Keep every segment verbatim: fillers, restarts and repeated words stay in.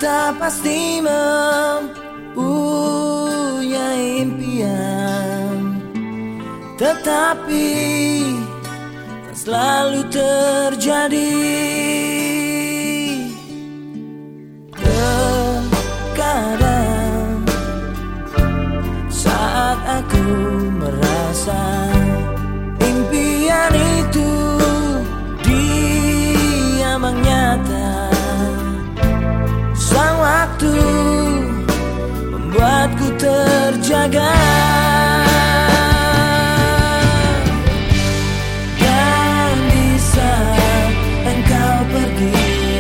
Kita pasti mempunyai impian, tetapi tak selalu terjadi. Terkadang saat aku merasa impian itu diam nyata, sang waktu membuatku terjaga. Dan di saat engkau pergi,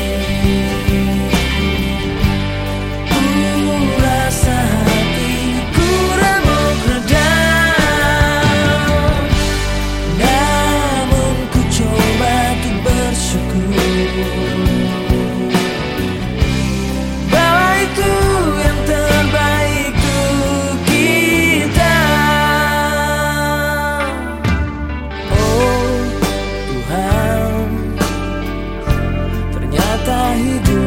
ku rasa hatiku remuk redam. Namun ku coba untuk bersyukur bahwa itu yang terbaik untuk kita. Oh Tuhan, ternyata hidup